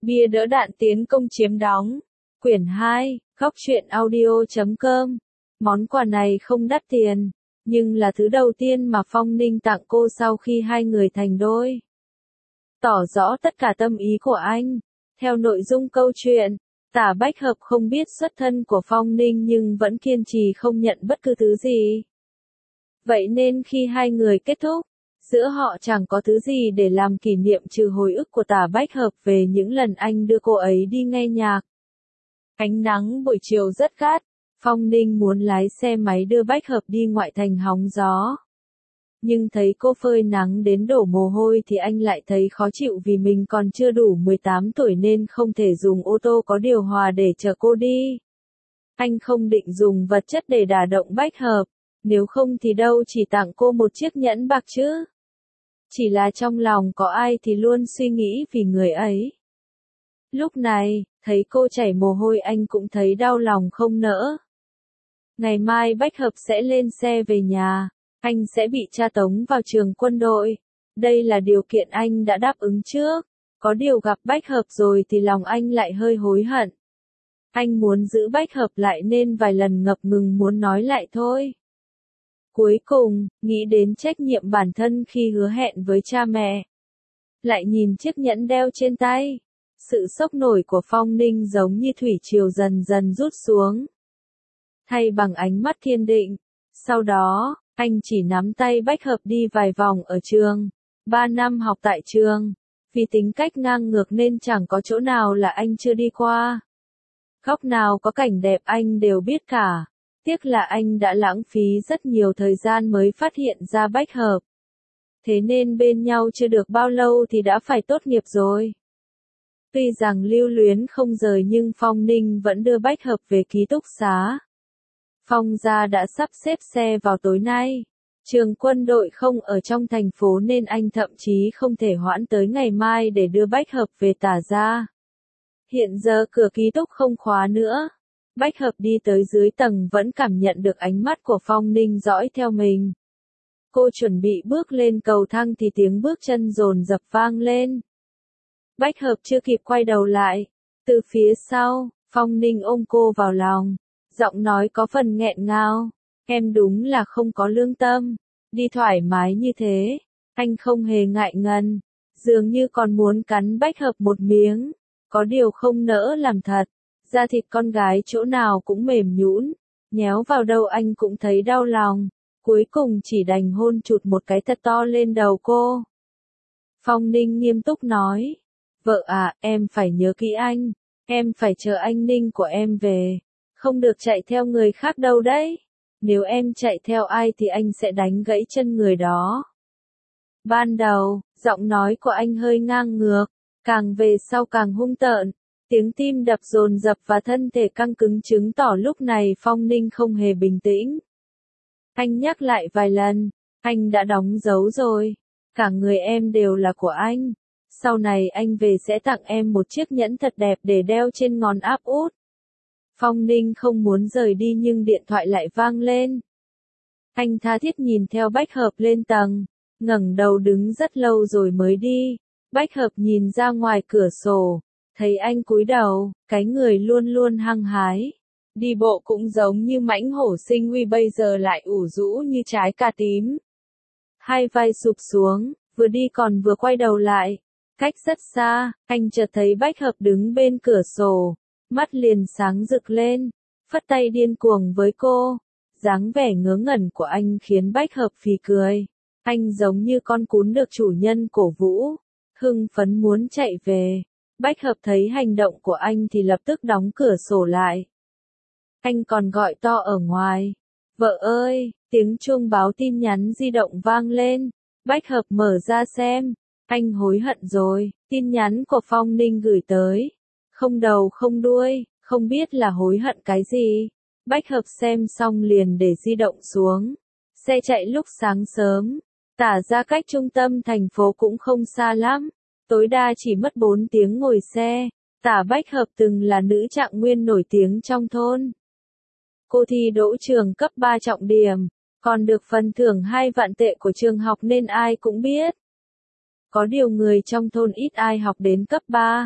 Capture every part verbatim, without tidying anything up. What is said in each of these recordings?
Bia đỡ đạn tiến công chiếm đóng. Quyển hai, góc truyện audio chấm com. Món quà này không đắt tiền, nhưng là thứ đầu tiên mà Phong Ninh tặng cô sau khi hai người thành đôi. Tỏ rõ tất cả tâm ý của anh. Theo nội dung câu chuyện, Tả Bách Hợp không biết xuất thân của Phong Ninh nhưng vẫn kiên trì không nhận bất cứ thứ gì. Vậy nên khi hai người kết thúc, giữa họ chẳng có thứ gì để làm kỷ niệm trừ hồi ức của Tả Bách Hợp về những lần anh đưa cô ấy đi nghe nhạc. Ánh nắng buổi chiều rất gắt, Phong Ninh muốn lái xe máy đưa Bách Hợp đi ngoại thành hóng gió. Nhưng thấy cô phơi nắng đến đổ mồ hôi thì anh lại thấy khó chịu vì mình còn chưa đủ mười tám tuổi nên không thể dùng ô tô có điều hòa để chở cô đi. Anh không định dùng vật chất để đả động Bách Hợp, nếu không thì đâu chỉ tặng cô một chiếc nhẫn bạc chứ. Chỉ là trong lòng có ai thì luôn suy nghĩ vì người ấy. Lúc này, thấy cô chảy mồ hôi anh cũng thấy đau lòng không nỡ. Ngày mai Bách Hợp sẽ lên xe về nhà, anh sẽ bị tra tống vào trường quân đội. Đây là điều kiện anh đã đáp ứng trước. Có điều gặp Bách Hợp rồi thì lòng anh lại hơi hối hận. Anh muốn giữ Bách Hợp lại nên vài lần ngập ngừng muốn nói lại thôi. Cuối cùng, nghĩ đến trách nhiệm bản thân khi hứa hẹn với cha mẹ. Lại nhìn chiếc nhẫn đeo trên tay. Sự sốc nổi của Phong Ninh giống như thủy triều dần dần rút xuống. Thay bằng ánh mắt kiên định. Sau đó, anh chỉ nắm tay Bách Hợp đi vài vòng ở trường. Ba năm học tại trường. Vì tính cách ngang ngược nên chẳng có chỗ nào là anh chưa đi qua. Góc nào có cảnh đẹp anh đều biết cả. Tiếc là anh đã lãng phí rất nhiều thời gian mới phát hiện ra Bách Hợp. Thế nên bên nhau chưa được bao lâu thì đã phải tốt nghiệp rồi. Tuy rằng lưu luyến không rời nhưng Phong Ninh vẫn đưa Bách Hợp về ký túc xá. Phong gia đã sắp xếp xe vào tối nay. Trường quân đội không ở trong thành phố nên anh thậm chí không thể hoãn tới ngày mai để đưa Bách Hợp về Tả gia. Hiện giờ cửa ký túc không khóa nữa. Bách Hợp đi tới dưới tầng vẫn cảm nhận được ánh mắt của Phong Ninh dõi theo mình. Cô chuẩn bị bước lên cầu thang thì tiếng bước chân dồn dập vang lên. Bách Hợp chưa kịp quay đầu lại. Từ phía sau, Phong Ninh ôm cô vào lòng. Giọng nói có phần nghẹn ngào. Em đúng là không có lương tâm. Đi thoải mái như thế. Anh không hề ngại ngần. Dường như còn muốn cắn Bách Hợp một miếng. Có điều không nỡ làm thật. Da thịt con gái chỗ nào cũng mềm nhũn. Nhéo vào đâu anh cũng thấy đau lòng. Cuối cùng chỉ đành hôn chụt một cái thật to lên đầu cô. Phong Ninh nghiêm túc nói. Vợ à, em phải nhớ kỹ anh. Em phải chờ anh Ninh của em về. Không được chạy theo người khác đâu đấy. Nếu em chạy theo ai thì anh sẽ đánh gãy chân người đó. Ban đầu, giọng nói của anh hơi ngang ngược. Càng về sau càng hung tợn. Tiếng tim đập dồn dập và thân thể căng cứng chứng tỏ lúc này Phong Ninh không hề bình tĩnh. Anh nhắc lại vài lần. Anh đã đóng dấu rồi. Cả người em đều là của anh. Sau này anh về sẽ tặng em một chiếc nhẫn thật đẹp để đeo trên ngón áp út. Phong Ninh không muốn rời đi nhưng điện thoại lại vang lên. Anh tha thiết nhìn theo Bách Hợp lên tầng, ngẩng đầu đứng rất lâu rồi mới đi. Bách Hợp nhìn ra ngoài cửa sổ, thấy anh cúi đầu, cái người luôn luôn hăng hái. Đi bộ cũng giống như mãnh hổ sinh uy bây giờ lại ủ rũ như trái cà tím. Hai vai sụp xuống, vừa đi còn vừa quay đầu lại. Cách rất xa, anh chợt thấy Bách Hợp đứng bên cửa sổ. Mắt liền sáng rực lên, phất tay điên cuồng với cô. Dáng vẻ ngớ ngẩn của anh khiến Bách Hợp phì cười. Anh giống như con cún được chủ nhân cổ vũ, hưng phấn muốn chạy về. Bách Hợp thấy hành động của anh thì lập tức đóng cửa sổ lại. Anh còn gọi to ở ngoài. Vợ ơi, tiếng chuông báo tin nhắn di động vang lên. Bách Hợp mở ra xem. Anh hối hận rồi, tin nhắn của Phong Ninh gửi tới. Không đầu không đuôi, không biết là hối hận cái gì. Bách Hợp xem xong liền để di động xuống. Xe chạy lúc sáng sớm. Tả ra cách trung tâm thành phố cũng không xa lắm. Tối đa chỉ mất bốn tiếng ngồi xe. Tả Bách Hợp từng là nữ trạng nguyên nổi tiếng trong thôn. Cô thi đỗ trường cấp ba trọng điểm, còn được phần thưởng hai vạn tệ của trường học nên ai cũng biết. Có điều người trong thôn ít ai học đến cấp ba.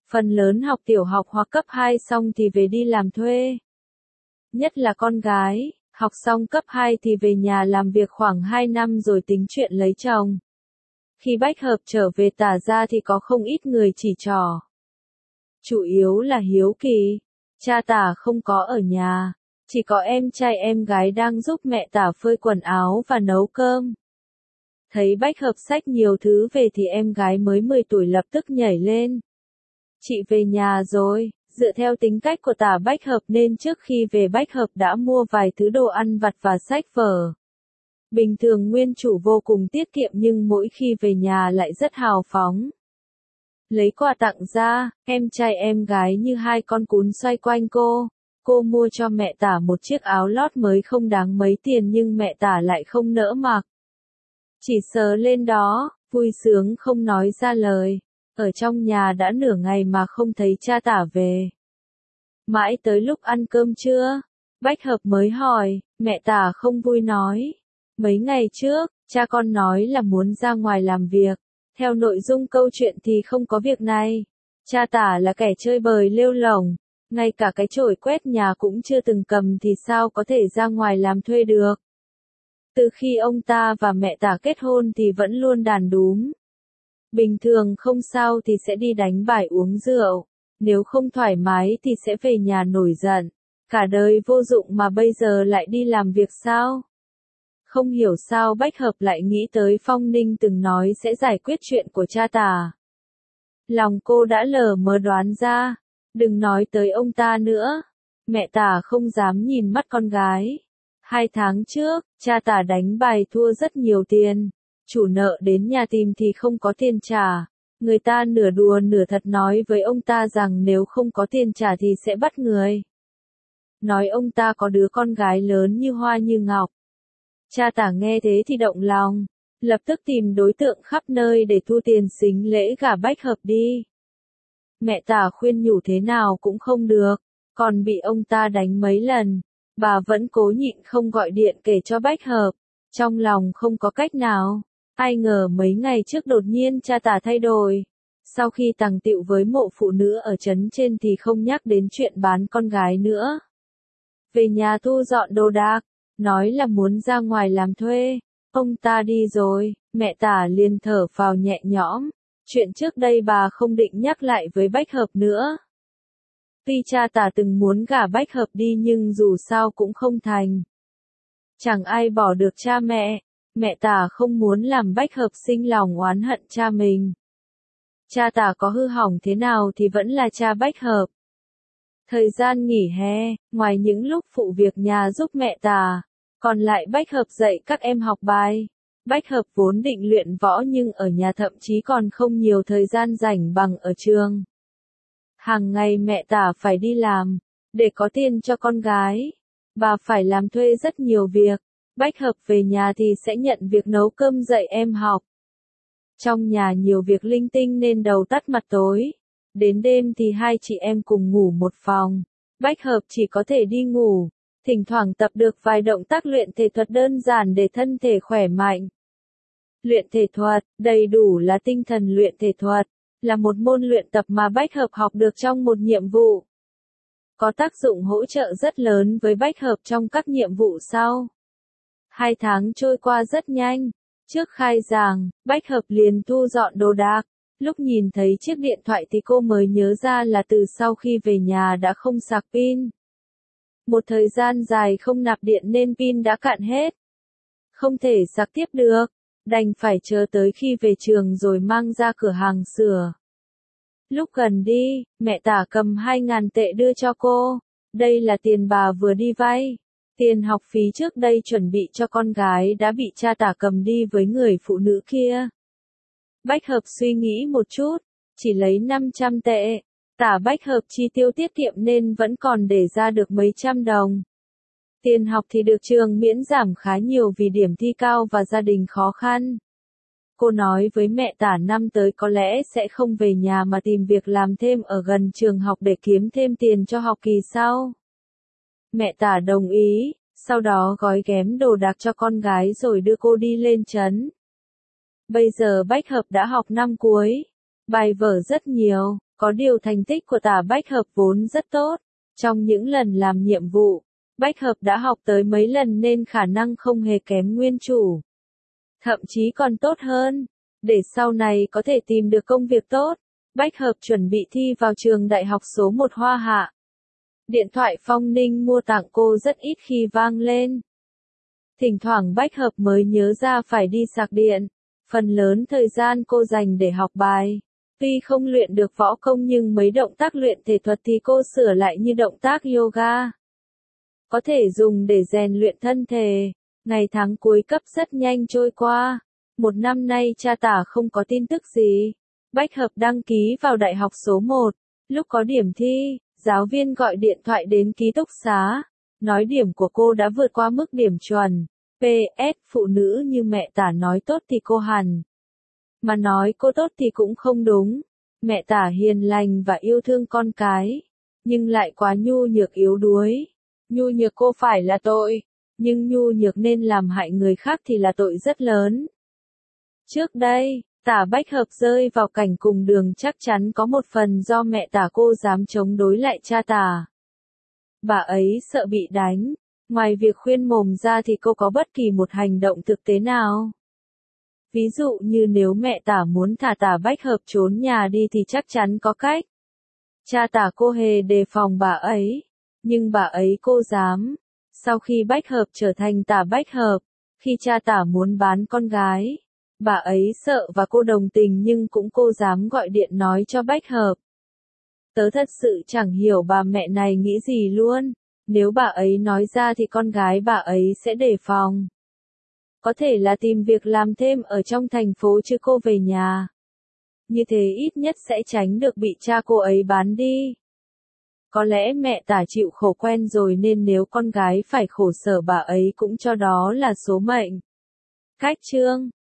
Phần lớn học tiểu học hoặc cấp hai xong thì về đi làm thuê. Nhất là con gái, học xong cấp hai thì về nhà làm việc khoảng hai năm rồi tính chuyện lấy chồng. Khi Bách Hợp trở về Tả ra thì có không ít người chỉ trỏ. Chủ yếu là hiếu kỳ, cha Tả không có ở nhà, chỉ có em trai em gái đang giúp mẹ Tả phơi quần áo và nấu cơm. Thấy Bách Hợp xách nhiều thứ về thì em gái mới mười tuổi lập tức nhảy lên. Chị về nhà rồi, dựa theo tính cách của Tả Bách Hợp nên trước khi về Bách Hợp đã mua vài thứ đồ ăn vặt và sách vở. Bình thường nguyên chủ vô cùng tiết kiệm nhưng mỗi khi về nhà lại rất hào phóng. Lấy quà tặng ra, em trai em gái như hai con cún xoay quanh cô. Cô mua cho mẹ Tả một chiếc áo lót mới không đáng mấy tiền nhưng mẹ Tả lại không nỡ mặc. Chỉ sờ lên đó, vui sướng không nói ra lời. Ở trong nhà đã nửa ngày mà không thấy cha Tả về. Mãi tới lúc ăn cơm trưa, Bách Hợp mới hỏi, mẹ Tả không vui nói. Mấy ngày trước, cha con nói là muốn ra ngoài làm việc. Theo nội dung câu chuyện thì không có việc này. Cha Tả là kẻ chơi bời lêu lổng, ngay cả cái chổi quét nhà cũng chưa từng cầm thì sao có thể ra ngoài làm thuê được. Từ khi ông ta và mẹ Tả kết hôn thì vẫn luôn đàn đúm. Bình thường không sao thì sẽ đi đánh bài uống rượu, nếu không thoải mái thì sẽ về nhà nổi giận. Cả đời vô dụng mà bây giờ lại đi làm việc sao? Không hiểu sao Bách Hợp lại nghĩ tới Phong Ninh từng nói sẽ giải quyết chuyện của cha Tả. Lòng cô đã lờ mờ đoán ra, đừng nói tới ông ta nữa. Mẹ Tả không dám nhìn mắt con gái. Hai tháng trước, cha Tả đánh bài thua rất nhiều tiền. Chủ nợ đến nhà tìm thì không có tiền trả. Người ta nửa đùa nửa thật nói với ông ta rằng nếu không có tiền trả thì sẽ bắt người. Nói ông ta có đứa con gái lớn như hoa như ngọc. Cha Tả nghe thế thì động lòng, lập tức tìm đối tượng khắp nơi để thu tiền sính lễ gả Bách Hợp đi. Mẹ Tả khuyên nhủ thế nào cũng không được, còn bị ông ta đánh mấy lần, bà vẫn cố nhịn không gọi điện kể cho Bách Hợp, trong lòng không có cách nào. Ai ngờ mấy ngày trước đột nhiên cha Tả thay đổi. Sau khi tàng tiệu với mộ phụ nữ ở trấn trên thì không nhắc đến chuyện bán con gái nữa. Về nhà thu dọn đồ đạc, nói là muốn ra ngoài làm thuê. Ông ta đi rồi, mẹ Tả liền thở phào nhẹ nhõm. Chuyện trước đây bà không định nhắc lại với Bách Hợp nữa. Tuy cha Tả từng muốn gả Bách Hợp đi nhưng dù sao cũng không thành. Chẳng ai bỏ được cha mẹ. Mẹ Tả không muốn làm Bách Hợp sinh lòng oán hận cha mình. Cha Tả có hư hỏng thế nào thì vẫn là cha Bách Hợp. Thời gian nghỉ hè, ngoài những lúc phụ việc nhà giúp mẹ Tả, còn lại Bách Hợp dạy các em học bài. Bách Hợp vốn định luyện võ nhưng ở nhà thậm chí còn không nhiều thời gian rảnh bằng ở trường. Hàng ngày mẹ Tả phải đi làm, để có tiền cho con gái. Bà phải làm thuê rất nhiều việc. Bách Hợp về nhà thì sẽ nhận việc nấu cơm dạy em học. Trong nhà nhiều việc linh tinh nên đầu tắt mặt tối. Đến đêm thì hai chị em cùng ngủ một phòng. Bách Hợp chỉ có thể đi ngủ, thỉnh thoảng tập được vài động tác luyện thể thuật đơn giản để thân thể khỏe mạnh. Luyện thể thuật, đầy đủ là tinh thần luyện thể thuật, là một môn luyện tập mà Bách Hợp học được trong một nhiệm vụ. Có tác dụng hỗ trợ rất lớn với Bách Hợp trong các nhiệm vụ sau. Hai tháng trôi qua rất nhanh. Trước khai giảng, Bách Hợp liền thu dọn đồ đạc. Lúc nhìn thấy chiếc điện thoại thì cô mới nhớ ra là từ sau khi về nhà đã không sạc pin. Một thời gian dài không nạp điện nên pin đã cạn hết. Không thể sạc tiếp được, đành phải chờ tới khi về trường rồi mang ra cửa hàng sửa. Lúc gần đi, mẹ Tả cầm hai ngàn tệ đưa cho cô. Đây là tiền bà vừa đi vay. Tiền học phí trước đây chuẩn bị cho con gái đã bị cha Tả cầm đi với người phụ nữ kia. Bách Hợp suy nghĩ một chút, chỉ lấy năm trăm tệ. Tả Bách Hợp chi tiêu tiết kiệm nên vẫn còn để ra được mấy trăm đồng. Tiền học thì được trường miễn giảm khá nhiều vì điểm thi cao và gia đình khó khăn. Cô nói với mẹ Tả năm tới có lẽ sẽ không về nhà mà tìm việc làm thêm ở gần trường học để kiếm thêm tiền cho học kỳ sau. Mẹ Tả đồng ý, sau đó gói ghém đồ đạc cho con gái rồi đưa cô đi lên trấn. Bây giờ Bách Hợp đã học năm cuối, bài vở rất nhiều, Có điều thành tích của Tả Bách Hợp vốn rất tốt. Trong những lần làm nhiệm vụ, Bách Hợp đã học tới mấy lần nên khả năng không hề kém nguyên chủ. Thậm chí còn tốt hơn. Để sau này có thể tìm được công việc tốt, Bách Hợp chuẩn bị thi vào trường đại học số một Hoa Hạ. Điện thoại Phong Ninh mua tặng cô rất ít khi vang lên. Thỉnh thoảng Bách Hợp mới nhớ ra phải đi sạc điện. Phần lớn thời gian cô dành để học bài. Tuy không luyện được võ công nhưng mấy động tác luyện thể thuật thì cô sửa lại như động tác yoga. Có thể dùng để rèn luyện thân thể. Ngày tháng cuối cấp rất nhanh trôi qua. Một năm nay cha Tả không có tin tức gì. Bách Hợp đăng ký vào đại học số một. Lúc có điểm thi, giáo viên gọi điện thoại đến ký túc xá. Nói điểm của cô đã vượt qua mức điểm chuẩn. pê ét phụ nữ như mẹ Tả nói tốt thì cô hẳn. Mà nói cô tốt thì cũng không đúng. Mẹ Tả hiền lành và yêu thương con cái. Nhưng lại quá nhu nhược yếu đuối. Nhu nhược cô phải là tội. Nhưng nhu nhược nên làm hại người khác thì là tội rất lớn. Trước đây, Tả Bách Hợp rơi vào cảnh cùng đường chắc chắn có một phần do mẹ Tả cô dám chống đối lại cha Tả. Bà ấy sợ bị đánh. Ngoài việc khuyên mồm ra thì cô có bất kỳ một hành động thực tế nào. Ví dụ như nếu mẹ Tả muốn thả Tả Bách Hợp trốn nhà đi thì chắc chắn có cách. Cha Tả cô hề đề phòng bà ấy. Nhưng bà ấy cô dám. Sau khi Bách Hợp trở thành Tả Bách Hợp, khi cha Tả muốn bán con gái, bà ấy sợ và cô đồng tình nhưng cũng cô dám gọi điện nói cho Bách Hợp. Tớ thật sự chẳng hiểu bà mẹ này nghĩ gì luôn. Nếu bà ấy nói ra thì con gái bà ấy sẽ đề phòng. Có thể là tìm việc làm thêm ở trong thành phố chứ cô về nhà. Như thế ít nhất sẽ tránh được bị cha cô ấy bán đi. Có lẽ mẹ Tả chịu khổ quen rồi nên nếu con gái phải khổ sở bà ấy cũng cho đó là số mệnh. Cách chương